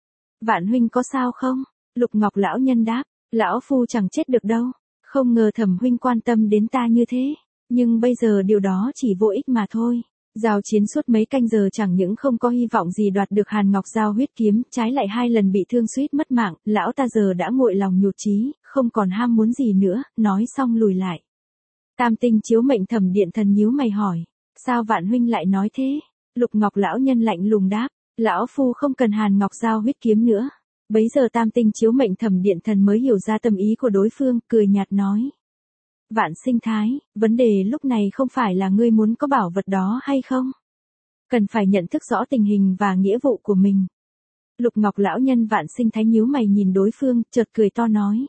Vạn huynh có sao không? Lục Ngọc lão nhân đáp, lão phu chẳng chết được đâu, không ngờ Thẩm huynh quan tâm đến ta như thế, nhưng bây giờ điều đó chỉ vô ích mà thôi. Giao chiến suốt mấy canh giờ chẳng những không có hy vọng gì đoạt được Hàn Ngọc Giao huyết kiếm, trái lại 2 lần bị thương suýt mất mạng, lão ta giờ đã nguội lòng nhụt chí, không còn ham muốn gì nữa, nói xong lùi lại. Tam Tinh Chiếu Mệnh Thẩm Điện Thần nhíu mày hỏi, sao Vạn huynh lại nói thế? Lục Ngọc lão nhân lạnh lùng đáp, lão phu không cần Hàn Ngọc Giao huyết kiếm nữa. Bấy giờ Tam Tinh Chiếu Mệnh Thẩm Điện Thần mới hiểu ra tâm ý của đối phương, cười nhạt nói. Vạn Sinh Thái, vấn đề lúc này không phải là ngươi muốn có bảo vật đó hay không? Cần phải nhận thức rõ tình hình và nghĩa vụ của mình. Lục Ngọc lão nhân Vạn Sinh Thái nhíu mày nhìn đối phương, chợt cười to nói.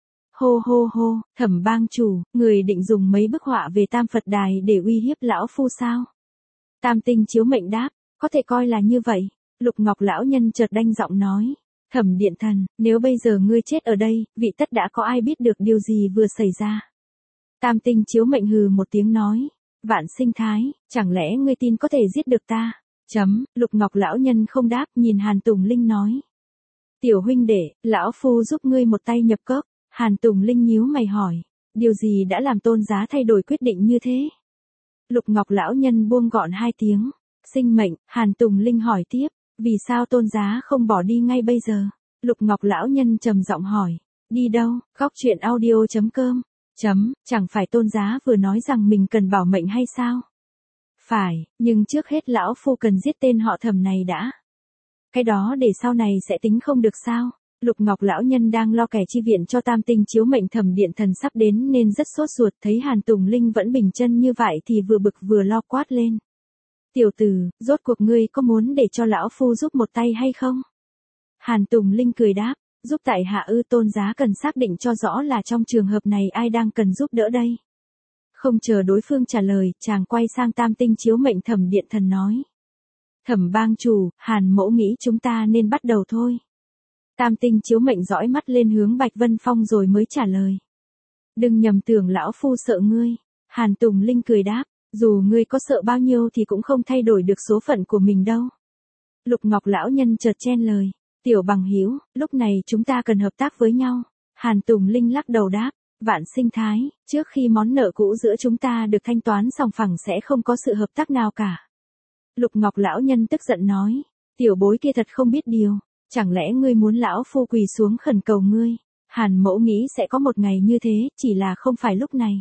Hô hô hô, Thẩm bang chủ, người định dùng mấy bức họa về Tam Phật Đài để uy hiếp lão phu sao? Tam Tinh Chiếu Mệnh đáp, có thể coi là như vậy. Lục Ngọc lão nhân chợt đanh giọng nói. Thẩm Điện Thần, nếu bây giờ ngươi chết ở đây, vị tất đã có ai biết được điều gì vừa xảy ra. Tam Tinh Chiếu Mệnh hừ một tiếng nói. Vạn Sinh Thái, chẳng lẽ ngươi tin có thể giết được ta? Lục Ngọc lão nhân không đáp, nhìn Hàn Tùng Linh nói. Tiểu huynh đệ, lão phu giúp ngươi một tay nhập cốc. Hàn Tùng Linh nhíu mày hỏi. Điều gì đã làm Tôn giá thay đổi quyết định như thế? Lục Ngọc lão nhân buông gọn 2 tiếng. Sinh mệnh, Hàn Tùng Linh hỏi tiếp. Vì sao Tôn giá không bỏ đi ngay bây giờ? Lục Ngọc lão nhân trầm giọng hỏi. Đi đâu? Góc truyện audio.com. Chẳng phải Tôn giá vừa nói rằng mình cần bảo mệnh hay sao? Phải, nhưng trước hết lão phu cần giết tên họ Thẩm này đã. Cái đó để sau này sẽ tính không được sao? Lục Ngọc lão nhân đang lo kẻ chi viện cho Tam Tinh Chiếu Mệnh Thẩm Điện Thần sắp đến nên rất sốt ruột, thấy Hàn Tùng Linh vẫn bình chân như vậy thì vừa bực vừa lo quát lên. Tiểu tử, rốt cuộc ngươi có muốn để cho lão phu giúp một tay hay không? Hàn Tùng Linh cười đáp, giúp tại hạ ư? Tôn giá cần xác định cho rõ là trong trường hợp này ai đang cần giúp đỡ đây. Không chờ đối phương trả lời, chàng quay sang Tam Tinh Chiếu Mệnh Thẩm Điện Thần nói. Thẩm bang chủ, Hàn mỗ nghĩ chúng ta nên bắt đầu thôi. Tam Tinh Chiếu Mệnh dõi mắt lên hướng Bạch Vân Phong rồi mới trả lời. Đừng nhầm tưởng lão phu sợ ngươi. Hàn Tùng Linh cười đáp, dù ngươi có sợ bao nhiêu thì cũng không thay đổi được số phận của mình đâu. Lục Ngọc lão nhân chợt chen lời. Tiểu bằng hữu, lúc này chúng ta cần hợp tác với nhau. Hàn Tùng Linh lắc đầu đáp. Vạn Sinh Thái, trước khi món nợ cũ giữa chúng ta được thanh toán sòng phẳng sẽ không có sự hợp tác nào cả. Lục Ngọc lão nhân tức giận nói. Tiểu bối kia thật không biết điều. Chẳng lẽ ngươi muốn lão phu quỳ xuống khẩn cầu ngươi? Hàn mẫu nghĩ sẽ có một ngày như thế, chỉ là không phải lúc này.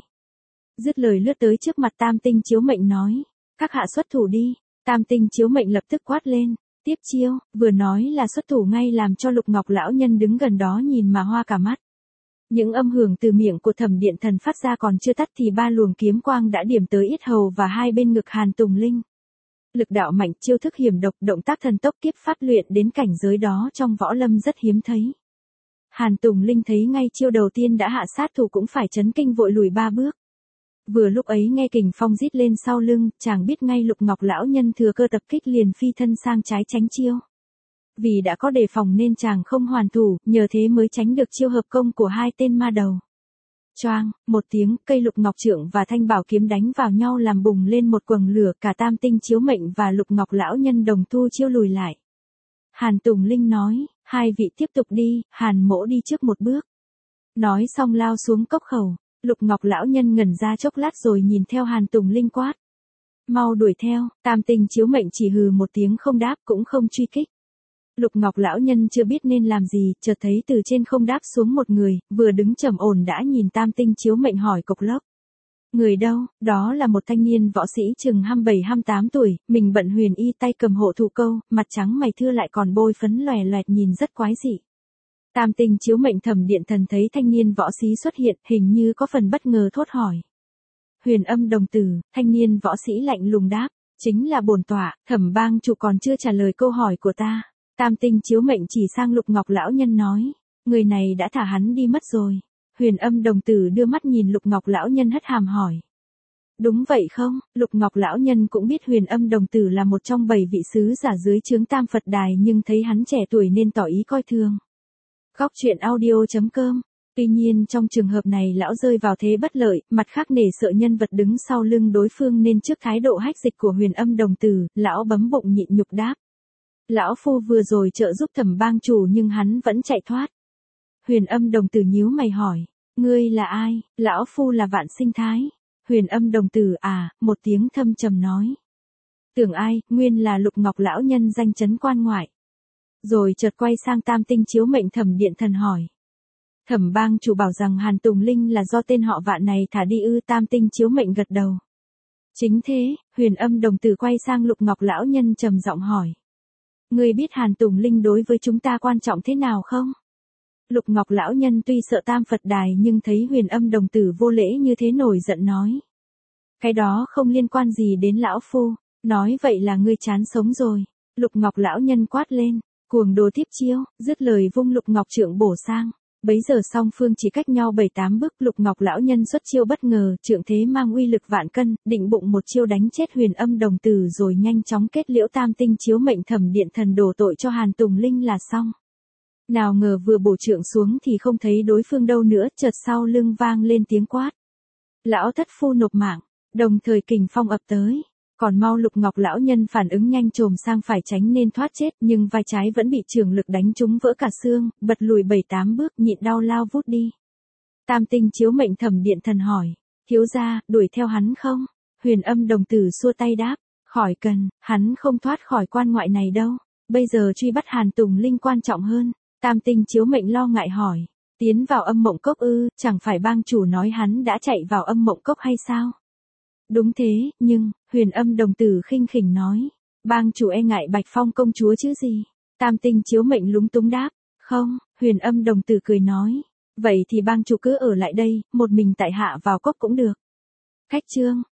Dứt lời lướt tới trước mặt Tam Tinh Chiếu Mệnh nói. Các hạ xuất thủ đi. Tam Tinh Chiếu Mệnh lập tức quát lên. Tiếp chiêu, vừa nói là xuất thủ ngay làm cho Lục Ngọc lão nhân đứng gần đó nhìn mà hoa cả mắt. Những âm hưởng từ miệng của Thẩm Điện Thần phát ra còn chưa tắt thì 3 luồng kiếm quang đã điểm tới yết hầu và hai bên ngực Hàn Tùng Linh. Lực đạo mạnh, chiêu thức hiểm độc, động tác thần tốc kiếp phát luyện đến cảnh giới đó trong võ lâm rất hiếm thấy. Hàn Tùng Linh thấy ngay chiêu đầu tiên đã hạ sát thủ cũng phải chấn kinh vội lùi 3 bước. Vừa lúc ấy nghe kình phong rít lên sau lưng, chàng biết ngay Lục Ngọc lão nhân thừa cơ tập kích liền phi thân sang trái tránh chiêu. Vì đã có đề phòng nên chàng không hoàn thủ, nhờ thế mới tránh được chiêu hợp công của hai tên ma đầu. Choang, một tiếng, cây Lục Ngọc trượng và thanh bảo kiếm đánh vào nhau làm bùng lên một quầng lửa, cả Tam Tinh Chiếu Mệnh và Lục Ngọc lão nhân đồng thu chiêu lùi lại. Hàn Tùng Linh nói, hai vị tiếp tục đi, Hàn mỗ đi trước một bước. Nói xong lao xuống cốc khẩu, Lục Ngọc lão nhân ngẩn ra chốc lát rồi nhìn theo Hàn Tùng Linh quát. Mau đuổi theo, Tam Tinh Chiếu Mệnh chỉ hừ một tiếng không đáp cũng không truy kích. Lục Ngọc lão nhân chưa biết nên làm gì, chợt thấy từ trên không đáp xuống một người, vừa đứng trầm ổn đã nhìn Tam Tinh Chiếu Mệnh hỏi cộc lốc. Người đâu? Đó là một thanh niên võ sĩ chừng 27-28 tuổi, mình bận huyền y, tay cầm hộ thủ câu, mặt trắng mày thưa lại còn bôi phấn lòe loẹt nhìn rất quái dị. Tam Tinh Chiếu Mệnh Thẩm Điện Thần thấy thanh niên võ sĩ xuất hiện, hình như có phần bất ngờ thốt hỏi. Huyền Âm đồng tử, thanh niên võ sĩ lạnh lùng đáp, chính là bổn tọa, Thẩm bang chủ còn chưa trả lời câu hỏi của ta. Tam tinh chiếu mệnh chỉ sang Lục Ngọc lão nhân nói, người này đã thả hắn đi mất rồi. Huyền Âm đồng tử đưa mắt nhìn Lục Ngọc lão nhân hất hàm hỏi. Đúng vậy không? Lục Ngọc lão nhân cũng biết Huyền Âm đồng tử là một trong 7 vị sứ giả dưới trướng Tam Phật Đài, nhưng thấy hắn trẻ tuổi nên tỏ ý coi thường. Góc truyện audio.com. Tuy nhiên trong trường hợp này lão rơi vào thế bất lợi, mặt khác nể sợ nhân vật đứng sau lưng đối phương nên trước thái độ hách dịch của Huyền Âm đồng tử, lão bấm bụng nhịn nhục đáp. Lão phu vừa rồi trợ giúp Thẩm bang chủ nhưng hắn vẫn chạy thoát. Huyền Âm đồng tử nhíu mày hỏi, ngươi là ai? Lão phu là Vạn Sinh Thái. Huyền Âm đồng tử một tiếng thâm trầm nói. Tưởng ai, nguyên là Lục Ngọc lão nhân danh chấn quan ngoại. Rồi chợt quay sang Tam tinh chiếu mệnh Thẩm điện thần hỏi. Thẩm bang chủ bảo rằng Hàn Tùng Linh là do tên họ Vạn này thả đi ư? Tam tinh chiếu mệnh gật đầu. Chính thế, Huyền Âm đồng tử quay sang Lục Ngọc lão nhân trầm giọng hỏi. Ngươi biết Hàn Tùng Linh đối với chúng ta quan trọng thế nào không? Lục Ngọc lão nhân tuy sợ Tam Phật Đài nhưng thấy Huyền Âm đồng tử vô lễ như thế nổi giận nói. Cái đó không liên quan gì đến lão phu, nói vậy là ngươi chán sống rồi. Lục Ngọc lão nhân quát lên, cuồng đồ tiếp chiêu, dứt lời vung Lục Ngọc trượng bổ sang. Bấy giờ song phương chỉ cách nhau 7-8 bước, Lục Ngọc lão nhân xuất chiêu bất ngờ, trượng thế mang uy lực vạn cân, định bụng một chiêu đánh chết Huyền Âm đồng tử rồi nhanh chóng kết liễu Tam tinh chiếu mệnh Thẩm điện thần đổ tội cho Hàn Tùng Linh là xong. Nào ngờ vừa bổ trượng xuống thì không thấy đối phương đâu nữa, chợt sau lưng vang lên tiếng quát. Lão thất phu nộp mạng, đồng thời kình phong ập tới. Còn mau Lục Ngọc lão nhân phản ứng nhanh chồm sang phải tránh nên thoát chết, nhưng vai trái vẫn bị trường lực đánh trúng vỡ cả xương, bật lùi 7-8 bước nhịn đau lao vút đi. Tam tinh chiếu mệnh Thẩm điện thần hỏi, thiếu gia, đuổi theo hắn không? Huyền Âm đồng tử xua tay đáp, khỏi cần, hắn không thoát khỏi quan ngoại này đâu. Bây giờ truy bắt Hàn Tùng Linh quan trọng hơn. Tam tinh chiếu mệnh lo ngại hỏi, tiến vào Âm Mộng Cốc ư? Chẳng phải bang chủ nói hắn đã chạy vào Âm Mộng Cốc hay sao? Đúng thế, nhưng, Huyền Âm đồng tử khinh khỉnh nói, bang chủ e ngại Bạch Phong công chúa chứ gì? Tam tinh chiếu mệnh lúng túng đáp, không. Huyền Âm đồng tử cười nói, vậy thì bang chủ cứ ở lại đây, một mình tại hạ vào cốc cũng được. Khách chương.